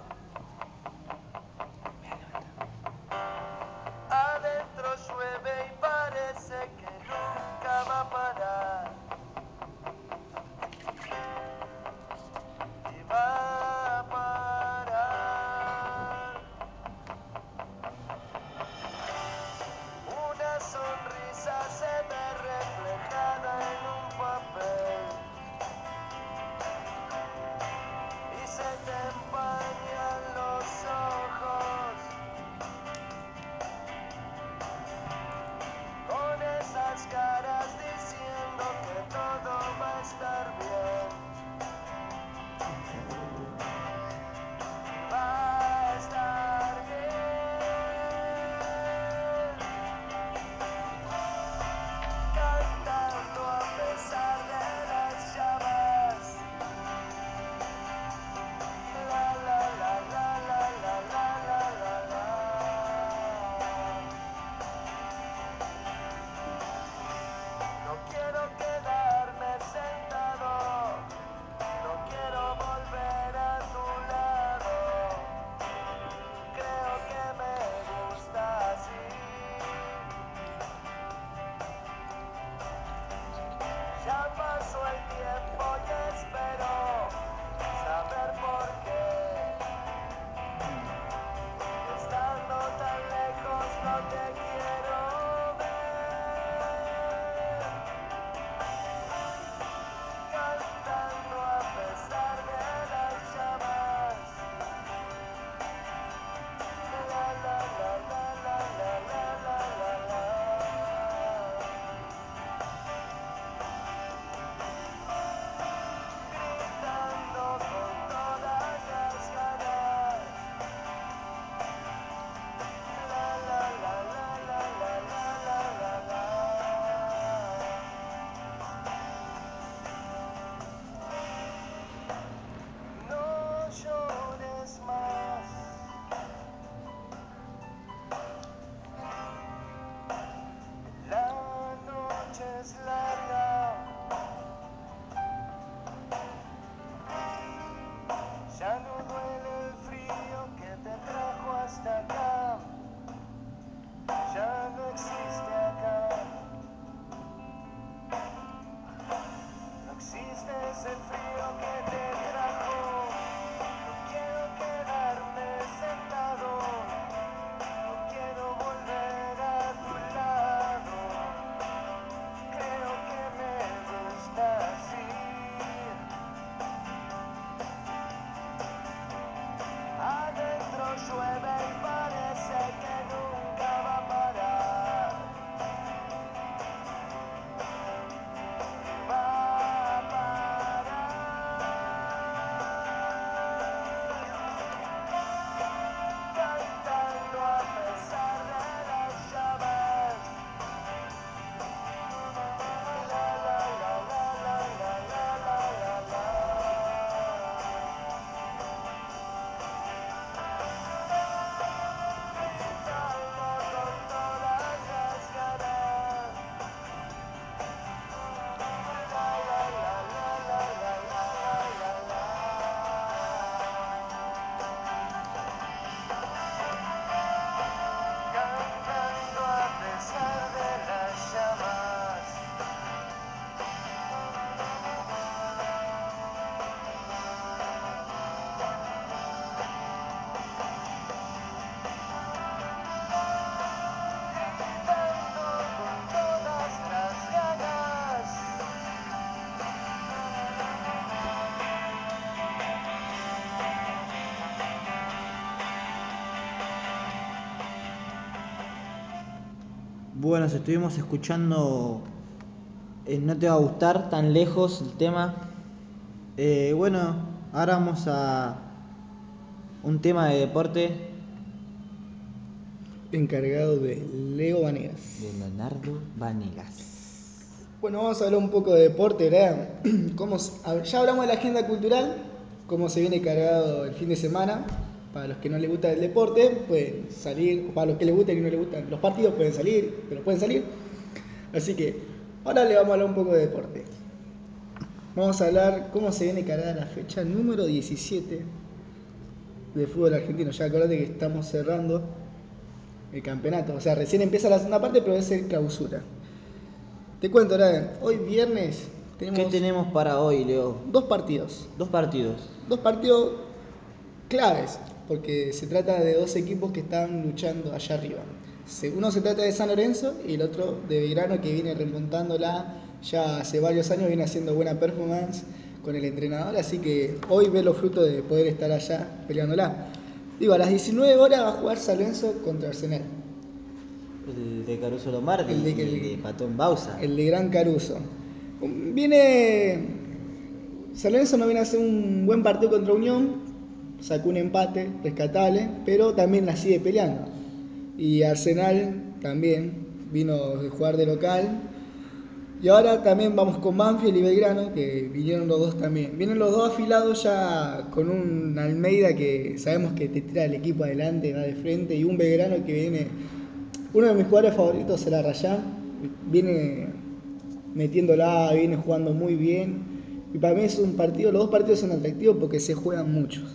Adentro llueve y parece que nunca va a parar. Y va a parar. Una sonrisa se ve reflejada en un papel. Y se te empañan los ojos con esas caras diciendo que todo va a estar bien. Va a estar bien. Cantando a pesar de las llamas. La la la la la la la la la la. No quiero quedarme sentado, no quiero volver a tu lado. Creo que me gusta así. Ya pasó el tiempo y espero saber por qué. Estando tan lejos no te quiero ver. Cantando a pesar de las llamas. La la la la la la la la la la. Gritando con todas las ganas. La la la la hasta acá, ya no existe acá. No existe ese frío que te trajo. No quiero quedarme sentado. No quiero volver a tu lado. Creo que me gusta así. Adentro llueve y parece que nunca va a parar. Va a parar. Cantando a pesar de las llamas. La la la la la la la la la la. Gritando con todas las ganas. La la la la la la la la la. Cantando a pesar de las llamas. Gritando con todas las ganas. Bueno, si estuvimos escuchando, eh, no te va a gustar tan lejos el tema. Eh, bueno, ahora vamos a un tema de deporte Encargado de Leo Vanegas. de Leonardo Vanegas. Bueno, vamos a hablar un poco de deporte, ¿verdad? ¿Cómo, s- a ver, ya hablamos de la agenda cultural, cómo se viene cargado el fin de semana. Para los que no les gusta el deporte, pueden salir. Para los que les gusta y no les gustan los partidos, pueden salir, pero pueden salir. Así que ahora le vamos a hablar un poco de deporte. Vamos a hablar cómo se viene cargada la fecha número diecisiete de fútbol argentino. Ya acordate que estamos cerrando el campeonato. O sea, recién empieza la segunda parte, pero es el clausura. Te cuento, ahora, hoy viernes tenemos, ¿Qué tenemos para hoy, Leo? dos partidos. Dos partidos. Dos partidos claves, porque se trata de dos equipos que están luchando allá arriba. Se- Uno se trata de San Lorenzo y el otro de Belgrano, que viene remontándola ya hace varios años, viene haciendo buena performance con el entrenador, así que hoy ve los frutos de poder estar allá peleándola. Digo, a las diecinueve horas va a jugar San Lorenzo contra Arsenal, El de Caruso Lombardi El de- y el de Patón Bausa. el de Gran Caruso. Um, Viene San Lorenzo no viene a hacer un buen partido contra Unión, sacó un empate rescatable, pero también la sigue peleando. Y Arsenal también vino de jugar de local. Y ahora también vamos con Banfield y Belgrano, que vinieron los dos también. Vienen los dos afilados ya con un Almeida que sabemos que te tira el equipo adelante, va de frente, y un Belgrano que viene, uno de mis jugadores favoritos será Rayán, viene metiéndola, viene jugando muy bien. Y para mí es un partido, los dos partidos son atractivos porque se juegan muchos.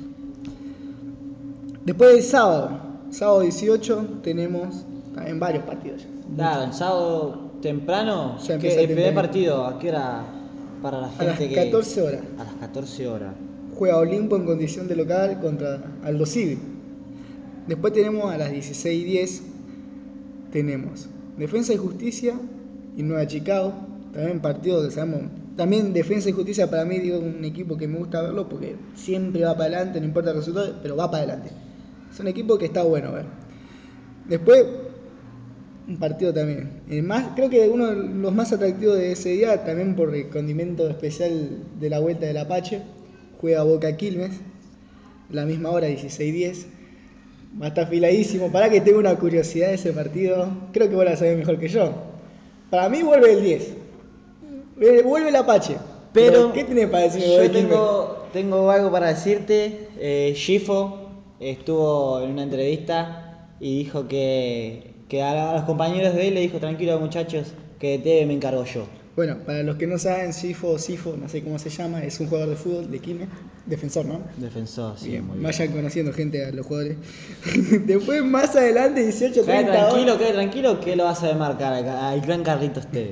Después del sábado, sábado dieciocho, tenemos también varios partidos ya. Claro, el sábado temprano, Ya ¿qué- empieza el primer temprano. partido, ¿a qué hora? Para la gente A las que... catorce horas. A las catorce horas. Juega Olimpo en condición de local contra Aldo Civi. Después tenemos a las dieciséis diez, tenemos Defensa y Justicia y Nueva Chicago. También partidos que sabemos. También Defensa y Justicia para mí digo un equipo que me gusta verlo porque siempre va para adelante, no importa el resultado, pero va para adelante. Es un equipo que está bueno ver. Después, un partido también. El más, creo que uno de los más atractivos de ese día, también por el condimento especial de la vuelta del Apache, juega Boca Quilmes, la misma hora, dieciséis diez. Va a estar afiladísimo. Para que tenga una curiosidad de ese partido, creo que vos la sabés mejor que yo. Para mí vuelve el diez. Eh, Vuelve el Apache. Pero, ¿qué tenés para decirme? yo de Quilmes? tengo, tengo algo para decirte. Eh, Gifo estuvo en una entrevista y dijo que, que a los compañeros de él le dijo, tranquilo muchachos, que de T V me encargo yo. Bueno, para los que no saben, Sifo o Sifo, no sé cómo se llama, es un jugador de fútbol de Quilmes, defensor, ¿no? Defensor, sí, Bien, muy bien. vayan conociendo gente a los jugadores. Después, más adelante, dieciocho Quede treinta tranquilo, horas, quede tranquilo que lo vas a ver marcar acá, al gran Carlitos Tevez.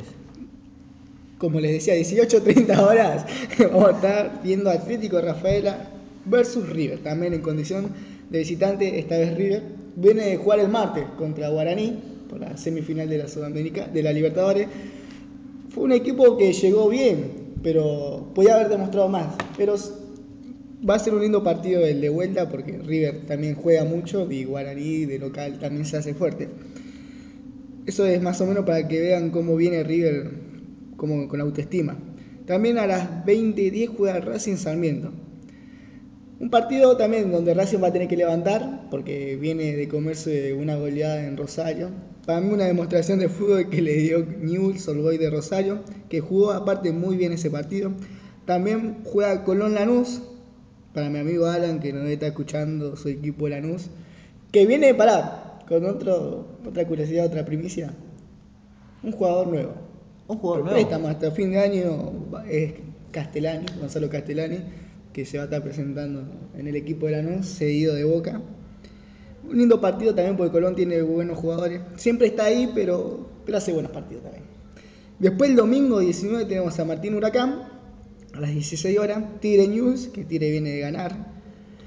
como les decía, dieciocho treinta horas, vamos a estar viendo Atlético Rafaela versus River, también en condición de visitante, esta vez River. Viene de jugar el martes contra Guaraní, por la semifinal de la Sudamericana, de la Libertadores. Fue un equipo que llegó bien, pero podía haber demostrado más. Pero va a ser un lindo partido el de vuelta porque River también juega mucho y Guaraní de local también se hace fuerte. Eso es más o menos para que vean cómo viene River como con autoestima. También a las veinte diez juega Racing Sarmiento. Un partido también donde Racing va a tener que levantar porque viene de comerse una goleada en Rosario. Para mí una demostración de fútbol que le dio Newell's Old Boys de Rosario, que jugó aparte muy bien ese partido. También juega Colón Lanús, para mi amigo Alan que nos está escuchando, su equipo Lanús, que viene de parar, con otro, otra curiosidad, otra primicia, un jugador nuevo. Un jugador nuevo. Préstamo hasta fin de año es Castellani, Gonzalo Castellani, que se va a estar presentando en el equipo de Lanús, cedido de Boca. Un lindo partido también porque Colón tiene buenos jugadores. Siempre está ahí, pero, pero hace buenos partidos también. Después el domingo diecinueve tenemos a Martín Huracán, a las dieciséis horas. Tigre News, que Tigre viene de ganar.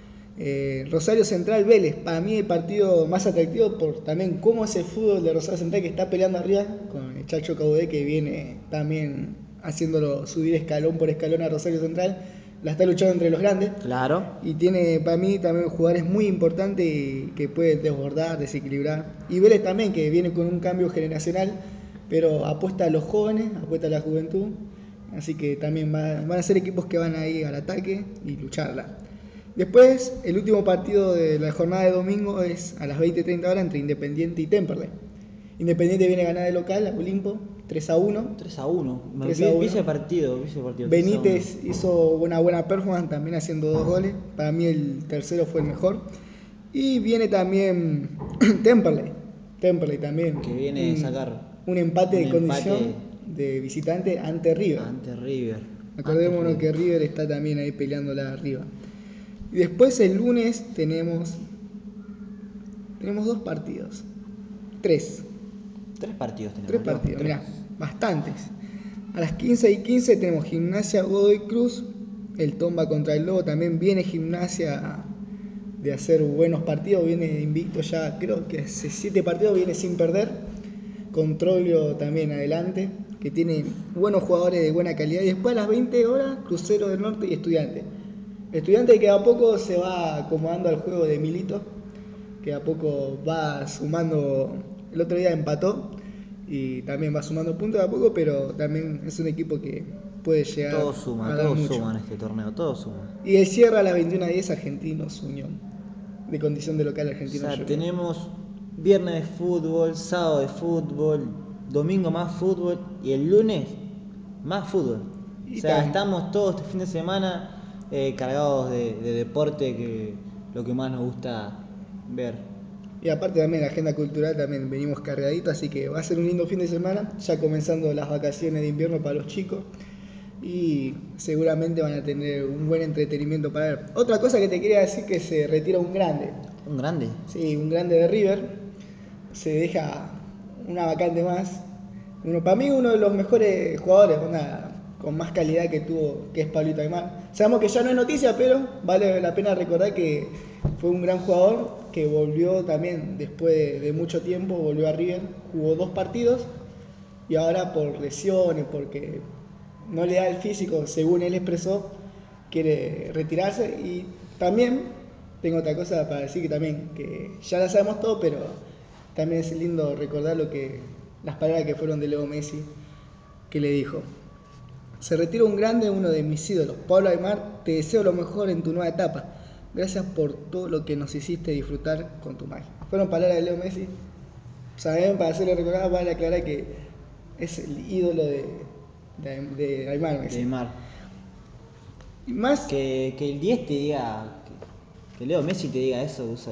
Eh, Rosario Central Vélez, para mí el partido más atractivo por también cómo es el fútbol de Rosario Central, que está peleando arriba con el Chacho Caudé, que viene también haciéndolo subir escalón por escalón a Rosario Central. La está luchando entre los grandes. Claro. Y tiene para mí también jugadores muy importantes que pueden desbordar, desequilibrar. Y Vélez también, que viene con un cambio generacional, pero apuesta a los jóvenes, apuesta a la juventud. Así que también va, van a ser equipos que van a ir al ataque y lucharla. Después, el último partido de la jornada de domingo es a las veinte treinta horas entre Independiente y Temperley. Independiente viene a ganar de local a Olimpo, tres a uno. tres a uno. Me tres vi, a uno. vi ese partido, vi ese partido. Benítez hizo una buena performance también haciendo dos goles. Para mí el tercero fue el mejor. Y viene también Temperley. Temperley también. Que viene un, a sacar un empate un de empate condición de visitante ante River. ante River. Acordémonos ante que River está también ahí peleándola arriba. Y después el lunes tenemos tenemos dos partidos. Tres. Tres partidos tenemos. Tres partidos, mirá, bastantes. A las quince y quince tenemos Gimnasia Godoy Cruz. El Tomba contra el Lobo. También viene Gimnasia de hacer buenos partidos. Viene invicto ya, creo que hace siete partidos viene sin perder. Controlio también adelante, que tiene buenos jugadores de buena calidad. Y después a las veinte horas, Crucero del Norte y Estudiantes. Estudiantes que a poco se va acomodando al juego de Milito, que a poco va sumando. El otro día empató y también va sumando puntos de a poco, pero también es un equipo que puede llegar Todo suma, a dar todo mucho. suma en este torneo, todo suma. Y el cierre a las veintiuna diez Argentinos Unión, de condición de local O Argentinos sea, Unión. tenemos viernes de fútbol, sábado de fútbol, domingo más fútbol y el lunes más fútbol. Y o sea, también- estamos todos este fin de semana eh, cargados de, de deporte, que lo que más nos gusta ver. Y aparte también la agenda cultural también venimos cargaditos, así que va a ser un lindo fin de semana, ya comenzando las vacaciones de invierno para los chicos y seguramente van a tener un buen entretenimiento para ver. Otra cosa que te quería decir, que se retira un grande, Un grande. sí, un grande de River, se deja una vacante más. Uno, para mí uno de los mejores jugadores, una, con más calidad que tuvo, que es Pablito Aimar. Sabemos que ya no es noticia, pero vale la pena recordar que fue un gran jugador que volvió también después de, de mucho tiempo, volvió a River, jugó dos partidos y ahora por lesiones, porque no le da el físico, según él expresó, quiere retirarse. Y también tengo otra cosa para decir, que también, que ya la sabemos todo, pero también es lindo recordar lo que, las palabras que fueron de Leo Messi, que le dijo: se retira un grande, uno de mis ídolos, Pablo Aimar, te deseo lo mejor en tu nueva etapa. Gracias por todo lo que nos hiciste disfrutar con tu magia. Fueron palabras de Leo Messi. Saben, para hacerle recordar, vale aclarar que es el ídolo de, de, de Aimar Messi. De Neymar. Y más, Que, que el diez te diga, que, que Leo Messi te diga eso, usa,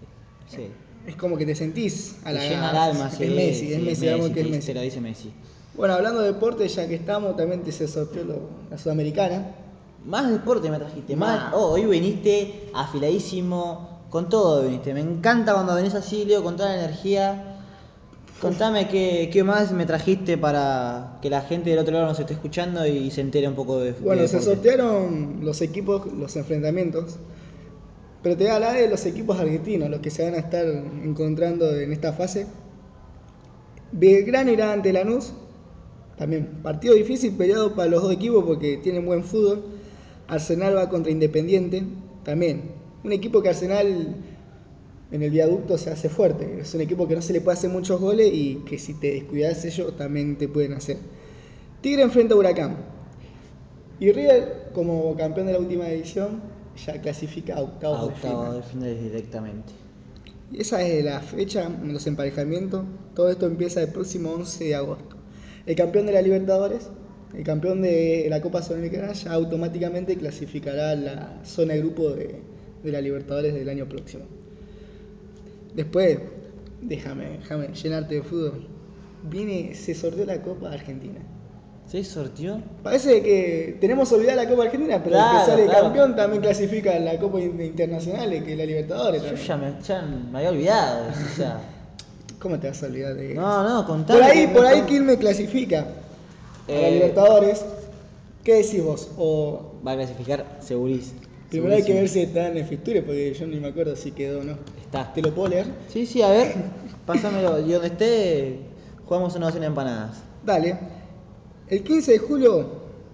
sí, es como que te sentís te halagado. llena el alma. Es Sí, Messi, sí, es Messi, vamos que te, es dice- Messi. te lo dice Messi. Bueno, hablando de deporte, ya que estamos, también te se sorteó lo- la Sudamericana. Más deporte me trajiste, más. Más. Oh, hoy viniste afiladísimo, con todo viniste. Me encanta cuando venís así, Leo, con toda la energía. Contame qué, qué más me trajiste para que la gente del otro lado nos esté escuchando y se entere un poco de, de Bueno, se deporte. sortearon los equipos, los enfrentamientos. Pero te voy a hablar de los equipos argentinos, los que se van a estar encontrando en esta fase. Belgrano irá ante Lanús. También partido difícil peleado para los dos equipos porque tienen buen fútbol. Arsenal va contra Independiente. También un equipo que Arsenal en el viaducto se hace fuerte. Es un equipo que no se le puede hacer muchos goles y que si te descuidas ellos también te pueden hacer. Tigre enfrenta a Huracán. Y River, como campeón de la última edición, ya clasifica a octavos A de octavo final. de finales directamente. Y esa es la fecha, los emparejamientos. Todo esto empieza el próximo once de agosto. El campeón de la Libertadores, el campeón de la Copa Sudamericana, ya automáticamente clasificará a la zona de grupo de, de la Libertadores del año próximo. Después, déjame, déjame llenarte de fútbol. Viene, se sorteó la Copa Argentina. ¿Se sorteó? Parece que tenemos olvidada la Copa Argentina, pero el Claro, que sale claro. campeón también clasifica a la Copa Internacional, que es la Libertadores. Yo también. ya me, ya me había olvidado de eso, o sea. ¿Cómo te vas a olvidar de eso? No, no, contame. Por ahí, que por me ahí con- Quilmes clasifica a la Eh, Libertadores. ¿Qué decís vos? O Va a clasificar segurísimo. primero hay que ver segurísimo. si está en el fixture, porque yo ni me acuerdo si quedó o no. Está. ¿Te lo puedo leer? Sí, sí, a ver, pásamelo. Y donde esté, jugamos una docena de empanadas. Dale. El quince de julio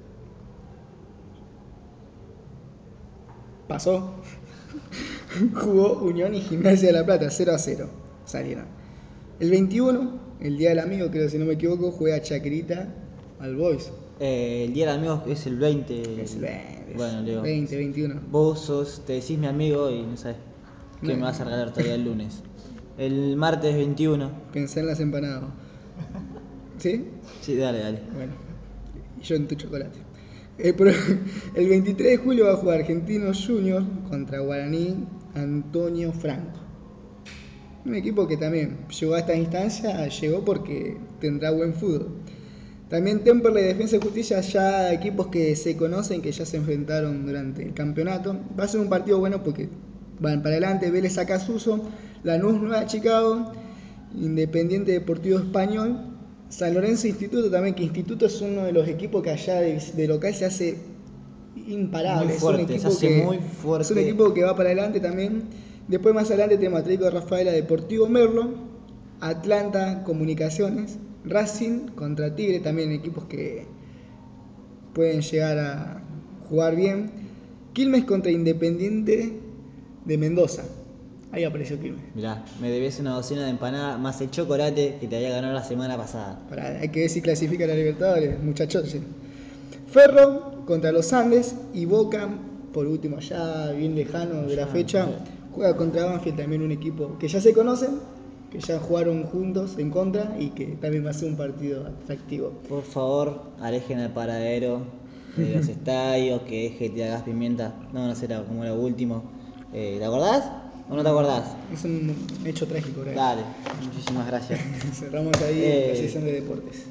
pasó. Jugó Unión y Gimnasia de la Plata, cero a cero. Salieron. El veintiuno, el Día del Amigo, creo si no me equivoco, juega Chacarita al Boys. Eh, el día del amigo es el veinte. Es el veinte, Bueno, Leo. veinte, veintiuno. Vos sos, te decís mi amigo y no sabes qué No. me vas a regalar todavía el lunes. El martes veintiuno. Pensé en las empanadas. ¿Sí? Sí, dale, dale. Bueno, y yo en tu chocolate. El, pro- el veintitrés de julio va a jugar Argentinos Juniors contra Guaraní Antonio Franco. Un equipo que también llegó a esta instancia, llegó porque tendrá buen fútbol. También Temperley y Defensa y Justicia, ya equipos que se conocen, que ya se enfrentaron durante el campeonato. Va a ser un partido bueno porque van para adelante. Vélez Acasuso, Lanús Nueva Chicago, Independiente Deportivo Español, San Lorenzo Instituto también, que Instituto es uno de los equipos que allá de, de local se hace imparable. Muy es fuerte, un equipo se hace que, muy fuerte. Es un equipo que va para adelante también. Después más adelante tenemos Atlético de Rafaela, Deportivo Merlo, Atlanta Comunicaciones, Racing contra Tigre, también equipos que pueden llegar a jugar bien. Quilmes contra Independiente de Mendoza. Ahí apareció Quilmes. Mirá, me debías una docena de empanadas más el chocolate que te había ganado la semana pasada. Para, hay que ver si clasifica a la Libertadores, muchachos. Sí. Ferro contra los Andes y Boca, por último, ya bien lejano de la Ya, fecha, ya. juega contra Banfield, también un equipo que ya se conocen, que ya jugaron juntos en contra y que también va a ser un partido atractivo. Por favor, alejen al paradero de los estadios, que es G T A Gas Pimienta. No, no sé la- como era último. Eh, ¿Te acordás o no te acordás? Es un hecho trágico, ¿verdad? Dale, muchísimas gracias. Cerramos ahí Eh. la sesión de deportes.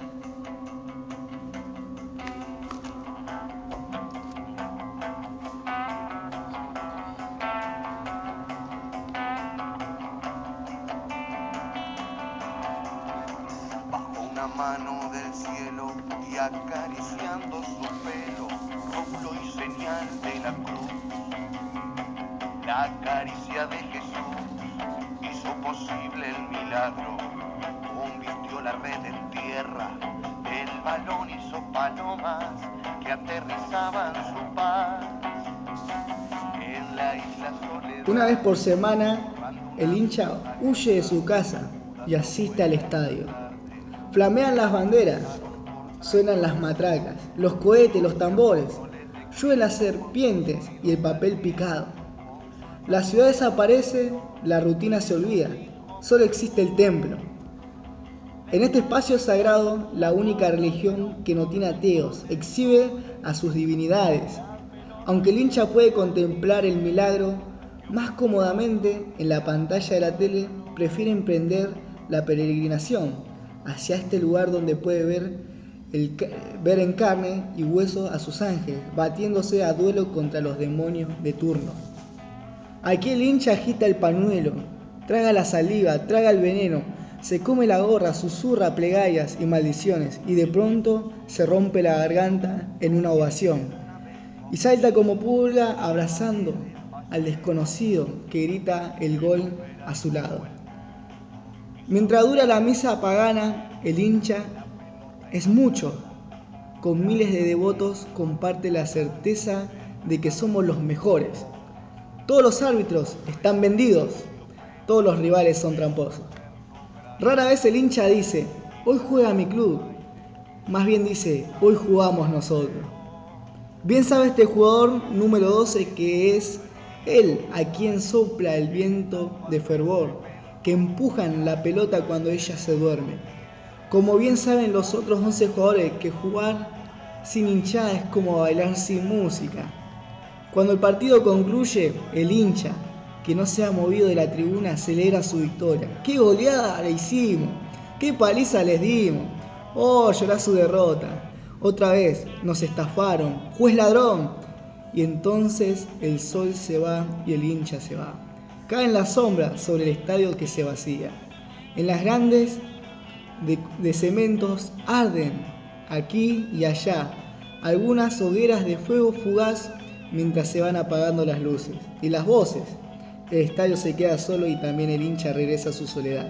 Bajo una mano del cielo y acariciando su pelo, rómulo y señal de la cruz. La caricia de Jesús hizo posible el milagro, convirtió la red en tierra, el balón hizo palomas que aterrizaban su paz. En la isla Soledad, Una vez por semana, el hincha huye de su casa y asiste al estadio. Flamean las banderas, suenan las matracas, los cohetes, los tambores, llueven las serpientes y el papel picado. La ciudad desaparece, la rutina se olvida, solo existe el templo. En este espacio sagrado, la única religión que no tiene ateos exhibe a sus divinidades. Aunque el hincha puede contemplar el milagro más cómodamente en la pantalla de la tele, prefiere emprender la peregrinación hacia este lugar donde puede ver, el, ver en carne y hueso a sus ángeles, batiéndose a duelo contra los demonios de turno. Aquí el hincha agita el pañuelo, traga la saliva, traga el veneno, se come la gorra, susurra plegarias y maldiciones, y de pronto se rompe la garganta en una ovación, y salta como pulga abrazando al desconocido que grita el gol a su lado. Mientras dura la misa pagana, el hincha es mucho. Con miles de devotos comparte la certeza de que somos los mejores. Todos los árbitros están vendidos, todos los rivales son tramposos. Rara vez el hincha dice, hoy juega mi club. Más bien dice, hoy jugamos nosotros. Bien sabe este jugador número doce que es él a quien sopla el viento de fervor, que empujan la pelota cuando ella se duerme. Como bien saben los otros once jugadores que jugar sin hinchada es como bailar sin música. Cuando el partido concluye, el hincha, que no se ha movido de la tribuna, celebra su victoria. ¡Qué goleada le hicimos! ¡Qué paliza les dimos! ¡Oh, llorá su derrota! Otra vez, nos estafaron, juez ladrón. Y entonces el sol se va y el hincha se va. Cae en la sombra sobre el estadio que se vacía. En las grandes de, de cementos arden, aquí y allá, algunas hogueras de fuego fugaz mientras se van apagando las luces y las voces. El estadio se queda solo y también el hincha regresa a su soledad.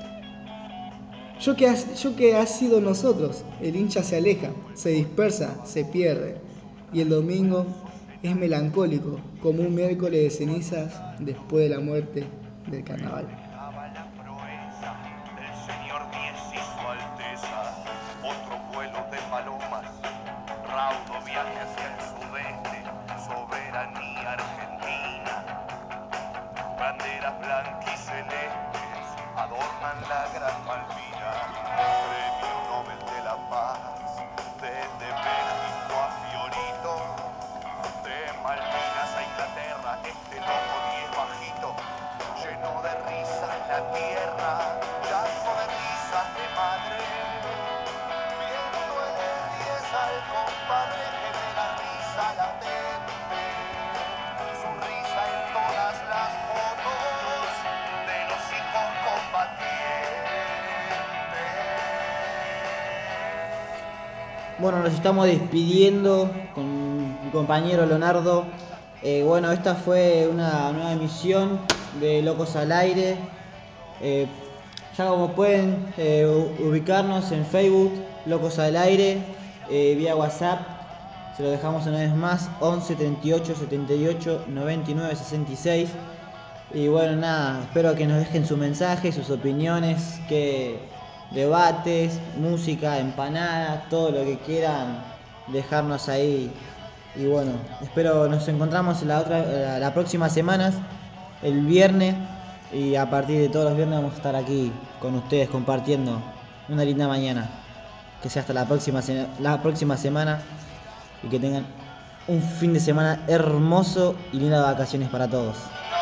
Yo que, ha, yo que ha sido nosotros, el hincha se aleja, se dispersa, se pierde. Y el domingo es melancólico, como un miércoles de cenizas después de la muerte del carnaval. La proeza del señor diez y su alteza, otro vuelo de palomas, raudo viaje hacia el sudeste, soberanía argentina, banderas blanquicelestes adornan la gran Malvina, premio Nobel de la Paz, desde México a Fiorito, de Malvinas a Inglaterra, este loco diez bajito, lleno de risas la tierra, llanto de risas de madre, viendo en el diez al compadre que de la risa latente, su risa en todas las fotos de los hijos combatientes. Bueno, nos estamos despidiendo con mi compañero Leonardo. Eh, bueno, esta fue una nueva emisión de Locos al Aire. Eh, ya como pueden eh, ubicarnos en Facebook, Locos al Aire, eh, vía WhatsApp, se lo dejamos una vez más, once treinta y ocho setenta y ocho noventa y nueve sesenta y seis. Y bueno, nada, espero que nos dejen su mensaje, sus opiniones, que debates, música, empanadas, todo lo que quieran dejarnos ahí. Y bueno, espero nos encontramos la otra la, la próxima semana, el viernes, y a partir de todos los viernes vamos a estar aquí con ustedes compartiendo una linda mañana. Que sea hasta la próxima la próxima semana y que tengan un fin de semana hermoso y lindas vacaciones para todos.